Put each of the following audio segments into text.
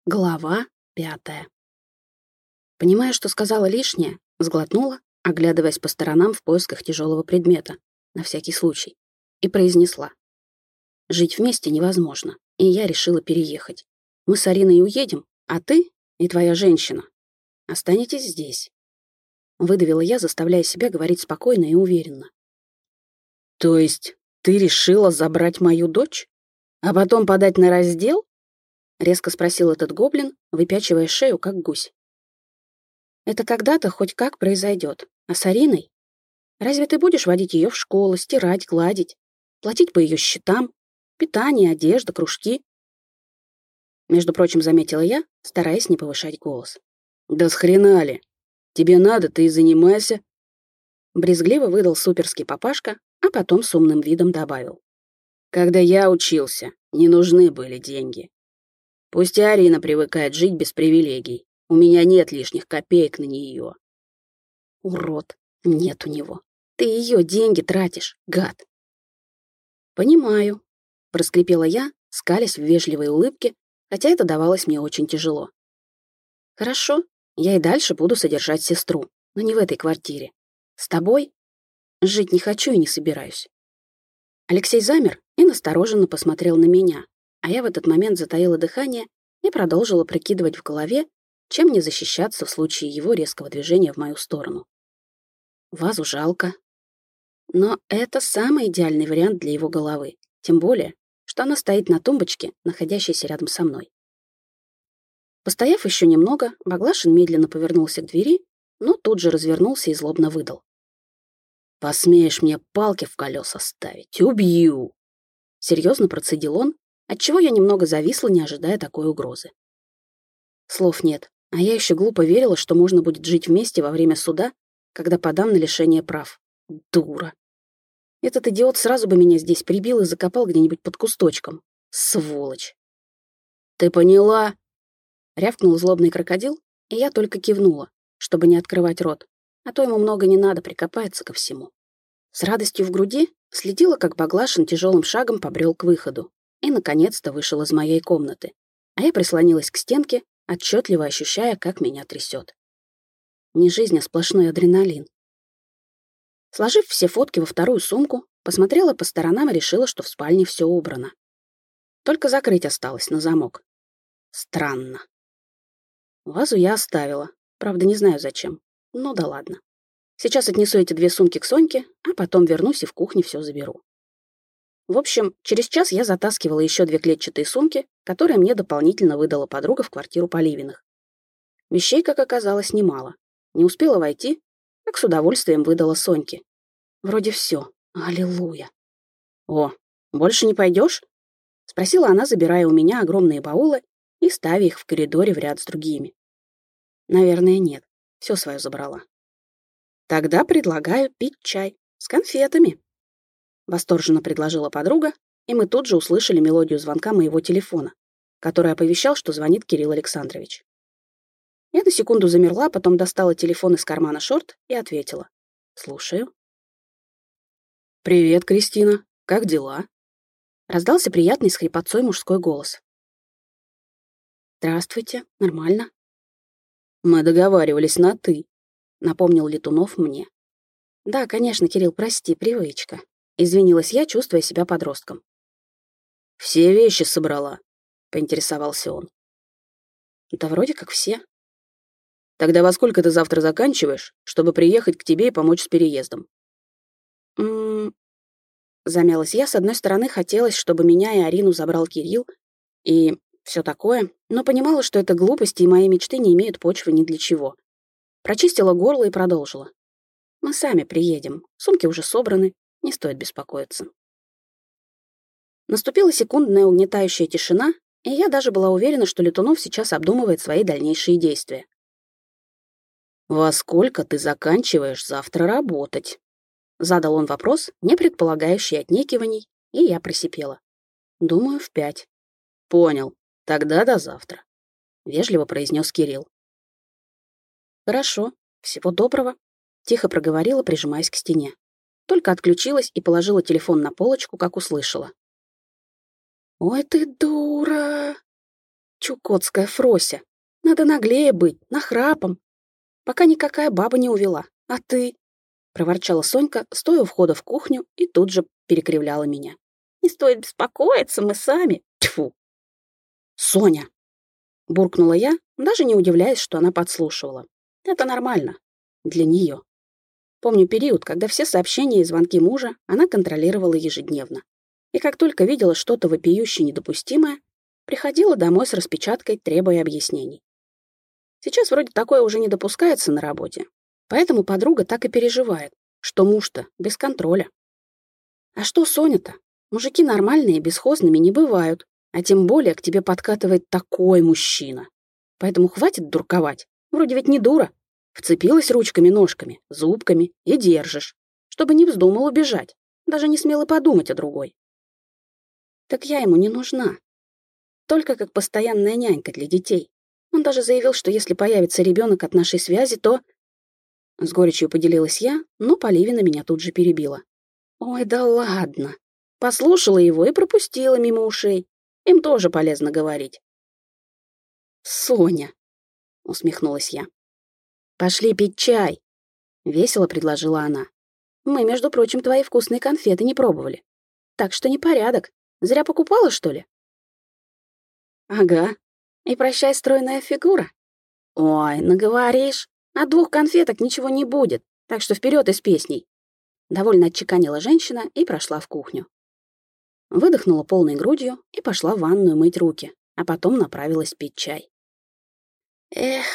Глава 5. Понимая, что сказала лишнее, сглотнула, оглядываясь по сторонам в поисках тяжелого предмета, на всякий случай, и произнесла. Жить вместе невозможно, и я решила переехать. Мы с Ариной уедем, а ты и твоя женщина останетесь здесь. Выдавила я, заставляя себя говорить спокойно и уверенно. То есть ты решила забрать мою дочь, а потом подать на раздел? Резко спросил этот гоблин, выпячивая шею, как гусь. Это когда-то хоть как произойдет. А с Ариной? Разве ты будешь водить ее в школу, стирать, гладить, платить по ее счетам, питание, одежда, кружки? Между прочим, заметила я, стараясь не повышать голос. Да с хрена ли? Тебе надо, ты и занимайся. Брезгливо выдал суперский папашка, а потом с умным видом добавил. Когда я учился, не нужны были деньги. Пусть и Арина привыкает жить без привилегий. У меня нет лишних копеек на нее. Урод, нет у него. Ты ее деньги тратишь, гад. Понимаю, проскрипела я, скалясь в вежливой улыбке, хотя это давалось мне очень тяжело. Хорошо, я и дальше буду содержать сестру, но не в этой квартире. С тобой жить не хочу и не собираюсь. Алексей замер и настороженно посмотрел на меня, а я в этот момент затаила дыхание и продолжила прикидывать в голове, чем мне защищаться в случае его резкого движения в мою сторону. Вазу жалко. Но это самый идеальный вариант для его головы, тем более, что она стоит на тумбочке, находящейся рядом со мной. Постояв еще немного, Баглашин медленно повернулся к двери, но тут же развернулся и злобно выдал. «Посмеешь мне палки в колеса ставить? Убью!» Серьезно процедил он, отчего я немного зависла, не ожидая такой угрозы. Слов нет, а я еще глупо верила, что можно будет жить вместе во время суда, когда подам на лишение прав. Дура. Этот идиот сразу бы меня здесь прибил и закопал где-нибудь под кусточком. Сволочь. «Ты поняла?» — рявкнул злобный крокодил, и я только кивнула, чтобы не открывать рот, а то ему много не надо, прикопается ко всему. С радостью в груди следила, как Баглашин тяжелым шагом побрел к выходу и, наконец-то, вышел из моей комнаты, а я прислонилась к стенке, отчетливо ощущая, как меня трясет. Не жизнь, а сплошной адреналин. Сложив все фотки во вторую сумку, посмотрела по сторонам и решила, что в спальне все убрано. Только закрыть осталось на замок. Странно. Вазу я оставила, правда, не знаю зачем. Ну да ладно. Сейчас отнесу эти 2 сумки к Соньке, а потом вернусь и в кухне все заберу. В общем, через час я затаскивала еще 2 клетчатые сумки, которые мне дополнительно выдала подруга в квартиру Поливиных. Вещей, как оказалось, немало. Не успела войти, как с удовольствием выдала Соньке. Вроде все. Аллилуйя. «О, больше не пойдешь?» — спросила она, забирая у меня огромные баулы и ставя их в коридоре в ряд с другими. Наверное, нет. Все свое забрала. «Тогда предлагаю пить чай с конфетами», — восторженно предложила подруга, и мы тут же услышали мелодию звонка моего телефона, который оповещал, что звонит Кирилл Александрович. Я на секунду замерла, потом достала телефон из кармана шорт и ответила. «Слушаю». «Привет, Кристина. Как дела?» Раздался приятный с хрипотцой мужской голос. «Здравствуйте. Нормально». «Мы договаривались на «ты», — напомнил Летунов мне. «Да, конечно, Кирилл, прости, привычка». Извинилась я, чувствуя себя подростком. «Все вещи собрала?» — поинтересовался он. «Да вроде как все». «Тогда во сколько ты завтра заканчиваешь, чтобы приехать к тебе и помочь с переездом?» Замялась я. С одной стороны, хотелось, чтобы меня и Арину забрал Кирилл, и все такое, но понимала, что это глупости, и мои мечты не имеют почвы ни для чего. Прочистила горло и продолжила. «Мы сами приедем. Сумки уже собраны. Не стоит беспокоиться». Наступила секундная угнетающая тишина, и я даже была уверена, что Летунов сейчас обдумывает свои дальнейшие действия. «Во сколько ты заканчиваешь завтра работать?» Задал он вопрос, не предполагающий отнекиваний, и я просипела. «Думаю, в 5». «Понял. Тогда до завтра», — вежливо произнес Кирилл. «Хорошо. Всего доброго», — тихо проговорила, прижимаясь к стене. Только отключилась и положила телефон на полочку, как услышала. «Ой ты дура!» Чукотская Фрося. Надо наглее быть, нахрапом. Пока никакая баба не увела. А ты? Проворчала Сонька, стоя у входа в кухню, и тут же перекривляла меня. Не стоит беспокоиться, мы сами. Тьфу. Соня! Буркнула я, даже не удивляясь, что она подслушивала. Это нормально. Для нее. Помню период, когда все сообщения и звонки мужа она контролировала ежедневно. И как только видела что-то вопиюще недопустимое, приходила домой с распечаткой, требуя объяснений. Сейчас вроде такое уже не допускается на работе, поэтому подруга так и переживает, что муж-то без контроля. А что Соня-то? Мужики нормальные, бесхозными не бывают, а тем более к тебе подкатывает такой мужчина. Поэтому хватит дурковать, вроде ведь не дура. Вцепилась ручками-ножками, зубками и держишь, чтобы не вздумал убежать, даже не смела подумать о другой. Так я ему не нужна. Только как постоянная нянька для детей. Он даже заявил, что если появится ребенок от нашей связи, то... С горечью поделилась я, но Поливина меня тут же перебила. Ой, да ладно. Послушала его и пропустила мимо ушей. Им тоже полезно говорить. Соня, усмехнулась я. Пошли пить чай, весело предложила она. Мы, между прочим, твои вкусные конфеты не пробовали. Так что непорядок. Зря покупала, что ли? Ага. И прощай, стройная фигура. Ой, наговоришь. От 2 конфеток ничего не будет, так что вперед из песней. Довольно отчеканила женщина и прошла в кухню. Выдохнула полной грудью и пошла в ванную мыть руки, а потом направилась пить чай. Эх,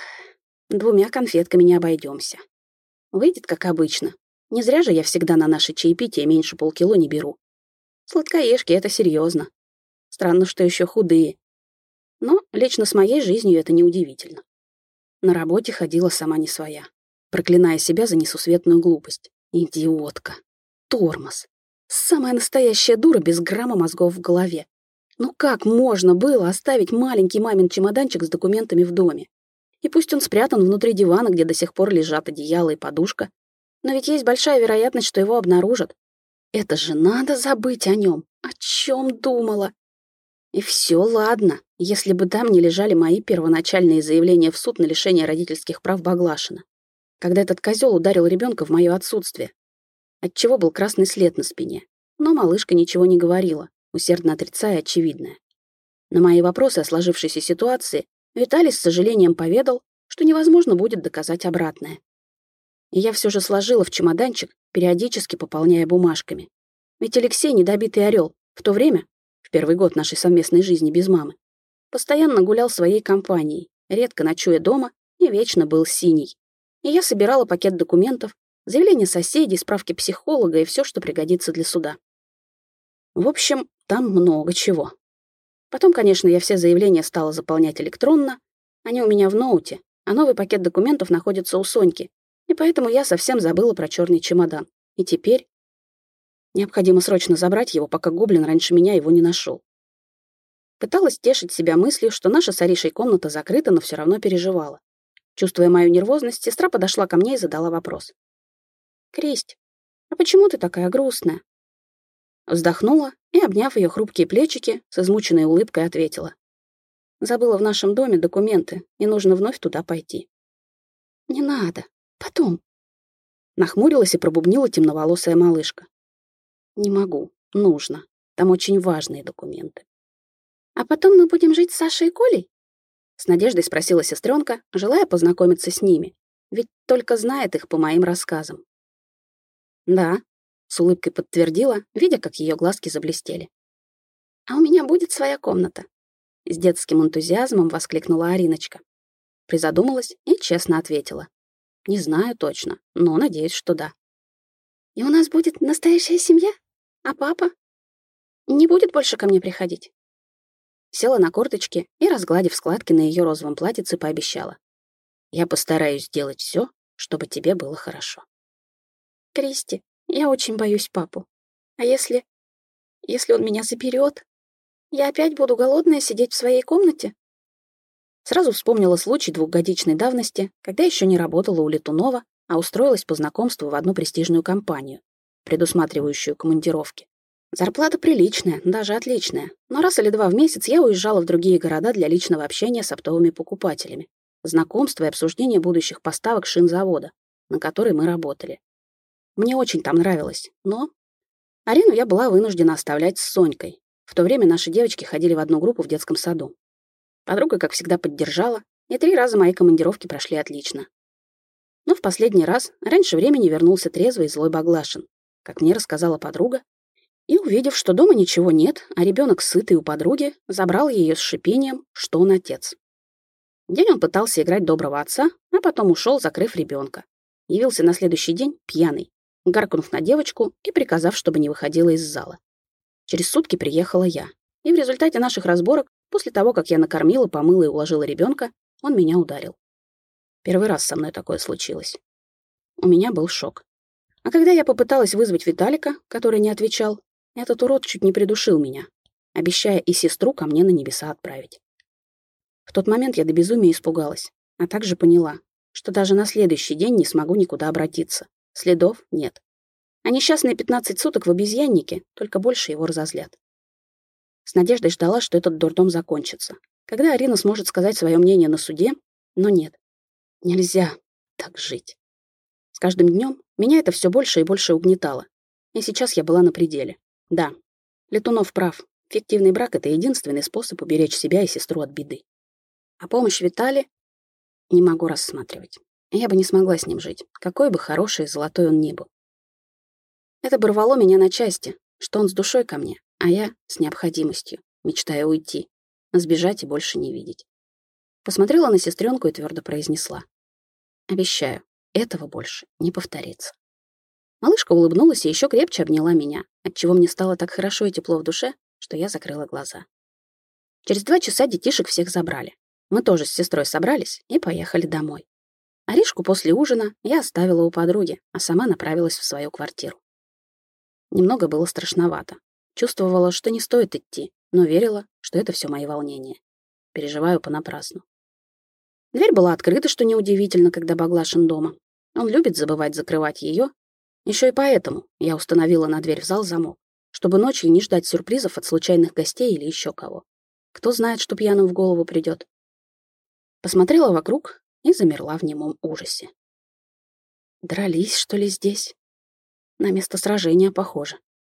2 конфетками не обойдемся. Выйдет, как обычно. Не зря же я всегда на наше чаепитие меньше полкило не беру. Сладкоежки — это серьезно. Странно, что еще худые. Но лично с моей жизнью это неудивительно. На работе ходила сама не своя, проклиная себя за несусветную глупость. Идиотка. Тормоз. Самая настоящая дура без грамма мозгов в голове. Ну как можно было оставить маленький мамин чемоданчик с документами в доме? И пусть он спрятан внутри дивана, где до сих пор лежат одеяло и подушка, но ведь есть большая вероятность, что его обнаружат. Это же надо забыть о нем. О чем думала? И все, ладно, если бы там не лежали мои первоначальные заявления в суд на лишение родительских прав Баглашина, когда этот козел ударил ребенка в мое отсутствие, отчего был красный след на спине. Но малышка ничего не говорила, усердно отрицая очевидное. На мои вопросы о сложившейся ситуации Виталий с сожалением поведал, что невозможно будет доказать обратное. И я все же сложила в чемоданчик, периодически пополняя бумажками. Ведь Алексей недобитый орел, в то время, в первый год нашей совместной жизни без мамы, постоянно гулял своей компанией, редко ночуя дома и вечно был синий. И я собирала пакет документов, заявления соседей, справки психолога и все, что пригодится для суда. В общем, там много чего. Потом, конечно, я все заявления стала заполнять электронно. Они у меня в ноуте, а новый пакет документов находится у Соньки. И поэтому я совсем забыла про черный чемодан. И теперь необходимо срочно забрать его, пока гоблин раньше меня его не нашел. Пыталась тешить себя мыслью, что наша с Аришей комната закрыта, но все равно переживала. Чувствуя мою нервозность, сестра подошла ко мне и задала вопрос. «Кристь, а почему ты такая грустная?» Вздохнула и, обняв ее хрупкие плечики, с измученной улыбкой ответила. «Забыла в нашем доме документы, и нужно вновь туда пойти». «Не надо. Потом». Нахмурилась и пробубнила темноволосая малышка. «Не могу. Нужно. Там очень важные документы». «А потом мы будем жить с Сашей и Колей?» С надеждой спросила сестренка, желая познакомиться с ними, ведь только знает их по моим рассказам. «Да», — с улыбкой подтвердила, видя, как ее глазки заблестели. «А у меня будет своя комната», — с детским энтузиазмом воскликнула Ариночка. Призадумалась и честно ответила. «Не знаю точно, но надеюсь, что да». «И у нас будет настоящая семья? А папа? Не будет больше ко мне приходить?» Села на корточки и, разгладив складки на ее розовом платьице, пообещала. «Я постараюсь сделать все, чтобы тебе было хорошо». «Кристи, я очень боюсь папу. А если он меня заберет? Я опять буду голодная сидеть в своей комнате?» Сразу вспомнила случай 2-годичной давности, когда еще не работала у Летунова, а устроилась по знакомству в одну престижную компанию, предусматривающую командировки. Зарплата приличная, даже отличная. Но раз или два в месяц я уезжала в другие города для личного общения с оптовыми покупателями, знакомства и обсуждения будущих поставок шин завода, на который мы работали. Мне очень там нравилось, но Арину я была вынуждена оставлять с Сонькой. В то время наши девочки ходили в одну группу в детском саду. Подруга, как всегда, поддержала, и 3 раза мои командировки прошли отлично. Но в последний раз раньше времени вернулся трезвый и злой Баглашин, как мне рассказала подруга, и, увидев, что дома ничего нет, а ребенок сытый у подруги, забрал ее с шипением, что он отец. День он пытался играть доброго отца, а потом ушел, закрыв ребенка. Явился на следующий день пьяный, гаркнув на девочку и приказав, чтобы не выходила из зала. Через сутки приехала я, и в результате наших разборок, после того, как я накормила, помыла и уложила ребенка, он меня ударил. Первый раз со мной такое случилось. У меня был шок. А когда я попыталась вызвать Виталика, который не отвечал, этот урод чуть не придушил меня, обещая и сестру ко мне на небеса отправить. В тот момент я до безумия испугалась, а также поняла, что даже на следующий день не смогу никуда обратиться. Следов нет. А несчастные 15 суток в обезьяннике только больше его разозлят. С надеждой ждала, что этот дурдом закончится. Когда Арина сможет сказать свое мнение на суде, но нет. Нельзя так жить. С каждым днем меня это все больше и больше угнетало. И сейчас я была на пределе. Да, Летунов прав. Фиктивный брак — это единственный способ уберечь себя и сестру от беды. А помощь Витали не могу рассматривать. Я бы не смогла с ним жить, какой бы хороший и золотой он ни был. Это бы рвало меня на части, что он с душой ко мне, а я с необходимостью, мечтая уйти, сбежать и больше не видеть. Посмотрела на сестренку и твердо произнесла: «Обещаю, этого больше не повторится». Малышка улыбнулась и еще крепче обняла меня, отчего мне стало так хорошо и тепло в душе, что я закрыла глаза. Через 2 часа детишек всех забрали. Мы тоже с сестрой собрались и поехали домой. Аришку после ужина я оставила у подруги, а сама направилась в свою квартиру. Немного было страшновато. Чувствовала, что не стоит идти, но верила, что это все мои волнения. Переживаю понапрасну. Дверь была открыта, что неудивительно, когда Баглашин дома. Он любит забывать закрывать ее. Еще и поэтому я установила на дверь в зал замок, чтобы ночью не ждать сюрпризов от случайных гостей или еще кого. Кто знает, что пьяным в голову придет. Посмотрела вокруг и замерла в немом ужасе. Дрались, что ли, здесь? На место сражения похоже.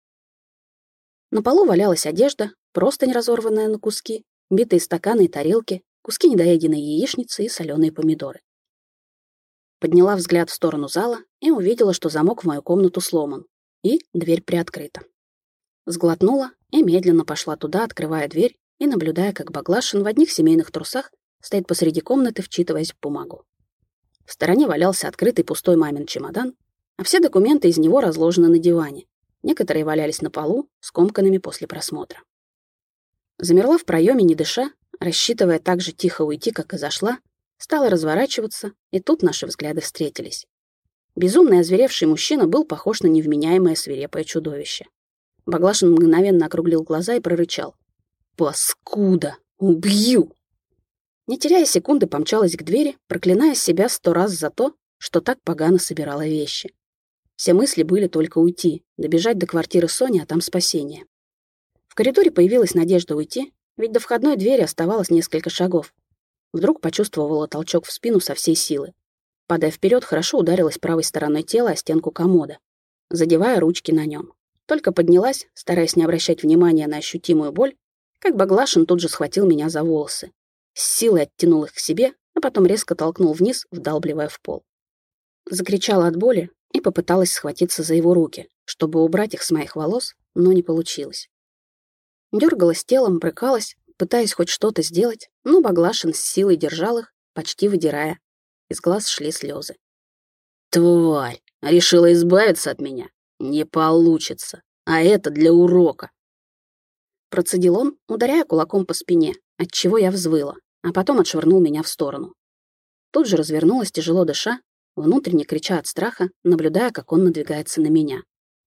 На полу валялась одежда, простынь, разорванная на куски, битые стаканы и тарелки, куски недоеденной яичницы и соленые помидоры. Подняла взгляд в сторону зала и увидела, что замок в мою комнату сломан, и дверь приоткрыта. Сглотнула и медленно пошла туда, открывая дверь и наблюдая, как Баглашин в одних семейных трусах стоит посреди комнаты, вчитываясь в бумагу. В стороне валялся открытый пустой мамин чемодан, а все документы из него разложены на диване. Некоторые валялись на полу, скомканными после просмотра. Замерла в проеме, не дыша, рассчитывая так же тихо уйти, как и зашла, стала разворачиваться, и тут наши взгляды встретились. Безумный озверевший мужчина был похож на невменяемое свирепое чудовище. Баглашин мгновенно округлил глаза и прорычал: «Паскуда! Убью!» Не теряя секунды, помчалась к двери, проклиная себя 100 раз за то, что так погано собирала вещи. Все мысли были только уйти, добежать до квартиры Сони, а там спасение. В коридоре появилась надежда уйти, ведь до входной двери оставалось несколько шагов. Вдруг почувствовала толчок в спину со всей силы. Падая вперед, хорошо ударилась правой стороной тела о стенку комода, задевая ручки на нем. Только поднялась, стараясь не обращать внимания на ощутимую боль, как Баглашин тут же схватил меня за волосы. С силой оттянул их к себе, а потом резко толкнул вниз, вдалбливая в пол. Закричала от боли и попыталась схватиться за его руки, чтобы убрать их с моих волос, но не получилось. Дергалась телом, брыкалась, пытаясь хоть что-то сделать, но Баглашин с силой держал их, почти выдирая. Из глаз шли слезы. «Тварь! Решила избавиться от меня? Не получится! А это для урока!» Процедил он, ударяя кулаком по спине, отчего я взвыла, а потом отшвырнул меня в сторону. Тут же развернулась, тяжело дыша, внутренне крича от страха, наблюдая, как он надвигается на меня.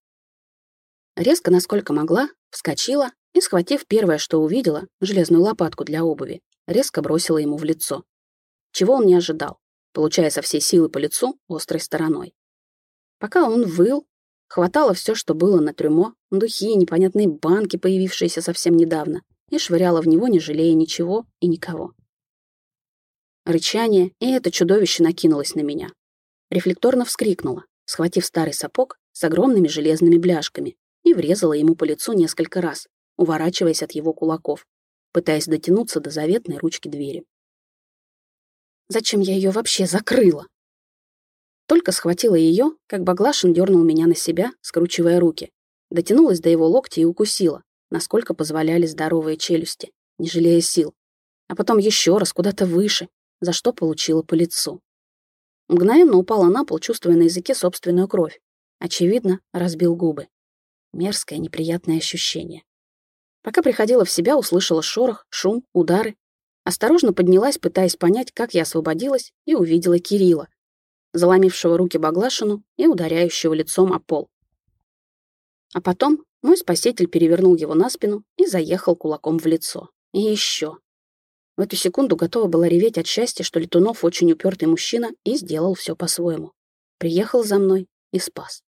Резко, насколько могла, вскочила и, схватив первое, что увидела, железную лопатку для обуви, резко бросила ему в лицо. Чего он не ожидал, получая со всей силы по лицу острой стороной. Пока он выл, Хватало все, что было на трюмо, духи, непонятные банки, появившиеся совсем недавно, и швыряла в него, не жалея ничего и никого. Рычание, и это чудовище накинулось на меня. Рефлекторно вскрикнула, схватив старый сапог с огромными железными бляшками, и врезала ему по лицу несколько раз, уворачиваясь от его кулаков, пытаясь дотянуться до заветной ручки двери. Зачем я ее вообще закрыла? Только схватила ее, как Баглашин дернул меня на себя, скручивая руки. Дотянулась до его локтя и укусила, насколько позволяли здоровые челюсти, не жалея сил. А потом еще раз куда-то выше, за что получила по лицу. Мгновенно упала на пол, чувствуя на языке собственную кровь. Очевидно, разбил губы. Мерзкое, неприятное ощущение. Пока приходила в себя, услышала шорох, шум, удары. Осторожно поднялась, пытаясь понять, как я освободилась, и увидела Кирилла, заломившего руки Баглашину и ударяющего лицом о пол. А потом мой спаситель перевернул его на спину и заехал кулаком в лицо. И еще. В эту секунду готова была реветь от счастья, что Летунов очень упертый мужчина и сделал все по-своему. Приехал за мной и спас.